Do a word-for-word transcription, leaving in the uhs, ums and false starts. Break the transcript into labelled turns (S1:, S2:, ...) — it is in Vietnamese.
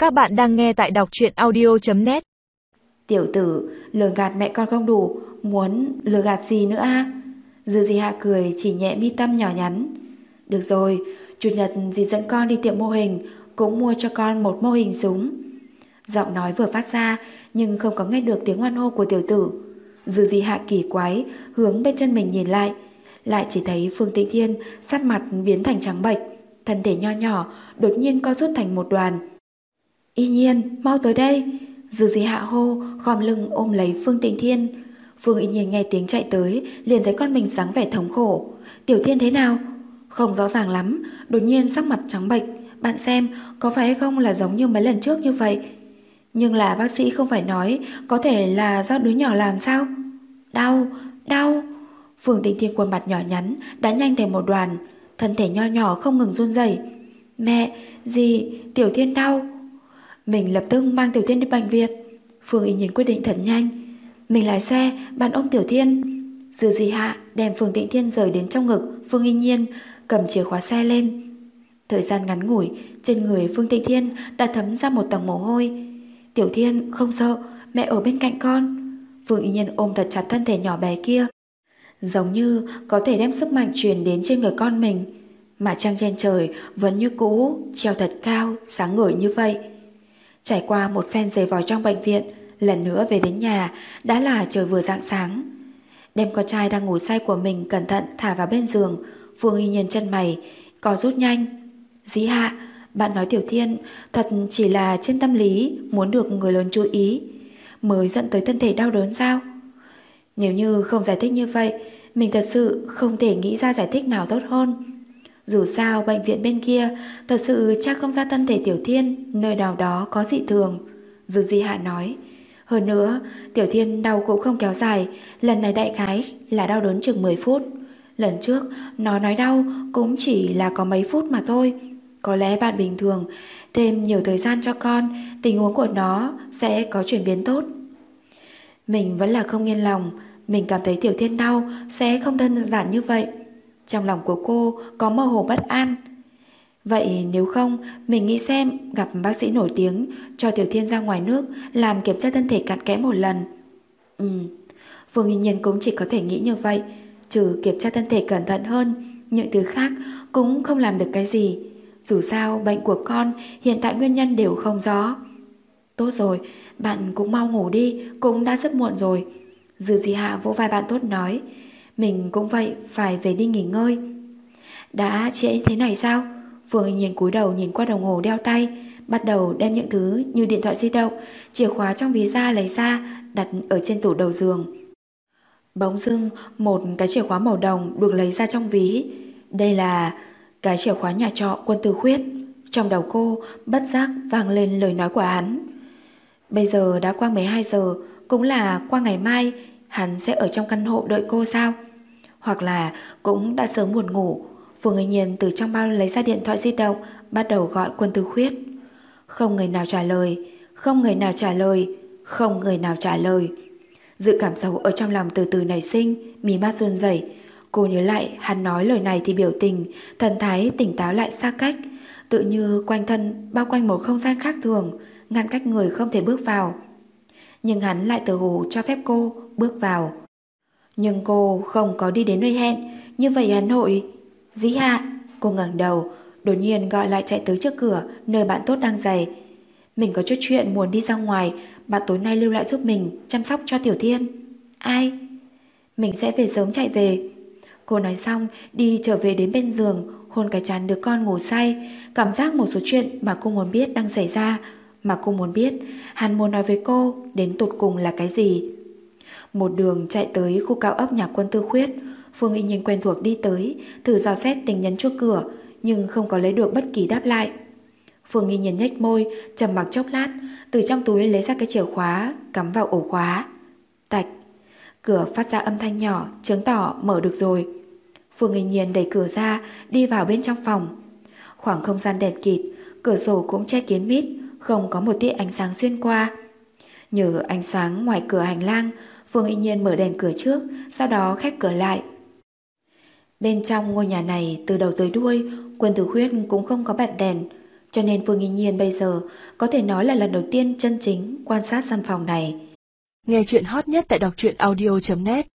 S1: Các bạn đang nghe tại đọc truyện audio chấm net.
S2: Tiểu tử, lừa gạt mẹ con không đủ, muốn lừa gạt gì nữa a? Dư Di Hạ cười chỉ nhẹ mi tâm nhỏ nhắn. Được rồi, chủ nhật dì dẫn con đi tiệm mô hình, cũng mua cho con một mô hình súng. Giọng nói vừa phát ra nhưng không có nghe được tiếng hoan hô của tiểu tử. Dư Di Hạ kỳ quái hướng bên chân mình nhìn lại, lại chỉ thấy Phương Tịnh Thiên sắc mặt biến thành trắng bệch, thân thể nho nhỏ đột nhiên co rút thành một đoàn. Y Nhiên, mau tới đây! Dư Di Hạ hô, khom lưng ôm lấy Phương Tịnh Thiên. Phương Y Nhiên nghe tiếng chạy tới, liền thấy con mình dáng vẻ thống khổ. Tiểu Thiên thế nào? Không rõ ràng lắm, đột nhiên sắc mặt trắng bệch. Bạn xem, có phải hay không là giống như mấy lần trước như vậy? Nhưng là bác sĩ không phải nói có thể là do đứa nhỏ làm sao? Đau, đau! Phương Tịnh Thiên khuôn mặt nhỏ nhắn đã nhanh thành một đoàn, thân thể nho nhỏ không ngừng run rẩy. Mẹ, dì, Tiểu Thiên đau! Mình lập tức mang Tiểu Thiên đi bệnh viện. Phương Y Nhiên quyết định thật nhanh. Mình lái xe, bạn ôm Tiểu Thiên. Dư Di Hạ đem Phương Tịnh Thiên rời đến trong ngực Phương Y Nhiên, cầm chìa khóa xe lên. Thời gian ngắn ngủi, trên người Phương Tịnh Thiên đã thấm ra một tầng mồ hôi. Tiểu Thiên không sợ, mẹ ở bên cạnh con. Phương Y Nhiên ôm thật chặt thân thể nhỏ bé kia, giống như có thể đem sức mạnh truyền đến trên người con mình. Mà trăng trên trời vẫn như cũ, treo thật cao, sáng ngời như vậy. Trải qua một phen giày vò trong bệnh viện, lần nữa về đến nhà đã là trời vừa rạng sáng. Đem con trai đang ngủ say của mình cẩn thận thả vào bên giường, Phương Y Nhiên chân mày co rút nhanh. Dĩ Hạ, bạn nói Tiểu Thiên thật chỉ là trên tâm lý muốn được người lớn chú ý mới dẫn tới thân thể đau đớn sao? Nếu như không giải thích như vậy, mình thật sự không thể nghĩ ra giải thích nào tốt hơn. Dù sao bệnh viện bên kia thật sự chắc không ra thân thể Tiểu Thiên nơi nào đó có dị thường. Dư Di Hạ nói. Hơn nữa Tiểu Thiên đau cũng không kéo dài, lần này đại khái là đau đớn chừng mười phút. Lần trước nó nói đau cũng chỉ là có mấy phút mà thôi. Có lẽ bạn bình thường thêm nhiều thời gian cho con, tình huống của nó sẽ có chuyển biến tốt. Mình vẫn là không yên lòng. Mình cảm thấy Tiểu Thiên đau sẽ không đơn giản như vậy. Trong lòng của cô có mơ hồ bất an. Vậy nếu không, mình nghĩ xem gặp bác sĩ nổi tiếng, cho Tiểu Thiên ra ngoài nước làm kiểm tra thân thể cặn kẽ một lần. Ừ, Phương Y Nhiên cũng chỉ có thể nghĩ như vậy. Trừ kiểm tra thân thể cẩn thận hơn, những thứ khác cũng không làm được cái gì. Dù sao bệnh của con hiện tại nguyên nhân đều không rõ. Tốt rồi, bạn cũng mau ngủ đi, cũng đã rất muộn rồi. Dư Di Hạ vỗ vai bạn tốt nói. Mình cũng vậy, phải về đi nghỉ ngơi. Đã trễ thế này sao? Phương Y Nhiên cúi đầu nhìn qua đồng hồ đeo tay, bắt đầu đem những thứ như điện thoại di động, chìa khóa trong ví da lấy ra, đặt ở trên tủ đầu giường. Bỗng dưng một cái chìa khóa màu đồng được lấy ra trong ví. Đây là cái chìa khóa nhà trọ Quân Tư Khuyết. Trong đầu cô bất giác vang lên lời nói của hắn. Bây giờ đã qua mười hai giờ, cũng là qua ngày mai hắn sẽ ở trong căn hộ đợi cô sao? Hoặc là cũng đã sớm buồn ngủ. Phương Y Nhiên từ trong bao lấy ra điện thoại di động, bắt đầu gọi Quân Tư Khuyết. Không người nào trả lời, không người nào trả lời, không người nào trả lời. Dự cảm xấu ở trong lòng từ từ nảy sinh, mí mắt run rẩy. Cô nhớ lại hắn nói lời này thì biểu tình, thần thái tỉnh táo lại xa cách, tự như quanh thân bao quanh một không gian khác thường, ngăn cách người không thể bước vào. Nhưng hắn lại tự hồ cho phép cô bước vào. Nhưng cô không có đi đến nơi hẹn. Như vậy hắn hội. Dĩ Hạ, cô ngẩng đầu, đột nhiên gọi lại chạy tới trước cửa nơi bạn tốt đang giày. Mình có chút chuyện muốn đi ra ngoài, bạn tối nay lưu lại giúp mình chăm sóc cho Tiểu Thiên. Ai? Mình sẽ về sớm chạy về. Cô nói xong đi trở về đến bên giường, hôn cái trán đứa con ngủ say. Cảm giác một số chuyện mà cô muốn biết đang xảy ra, mà cô muốn biết hắn muốn nói với cô đến tột cùng là cái gì. Một đường chạy tới khu cao ốc nhà Quân Tư Khuyết. Phương Y Nhiên quen thuộc đi tới, thử dò xét tình nhấn chuông cửa, nhưng không có lấy được bất kỳ đáp lại. Phương Y Nhiên nhếch môi, trầm mặc chốc lát, từ trong túi lấy ra cái chìa khóa, cắm vào ổ khóa. Tạch, cửa phát ra âm thanh nhỏ, chứng tỏ mở được rồi. Phương Y Nhiên đẩy cửa ra, đi vào bên trong phòng. Khoảng không gian đèn kịt, cửa sổ cũng che kín mít, không có một tia ánh sáng xuyên qua. Nhờ ánh sáng ngoài cửa hành lang, Phương Y Nhiên mở đèn cửa trước, sau đó khép cửa lại. Bên trong ngôi nhà này từ đầu tới đuôi, Quân Tử Khuyết cũng không có bật đèn. Cho nên Phương Nghi Nhiên bây giờ có thể nói là lần đầu tiên chân chính quan sát căn phòng này.
S1: Nghe chuyện hot nhất tại đọc truyện audio chấm net.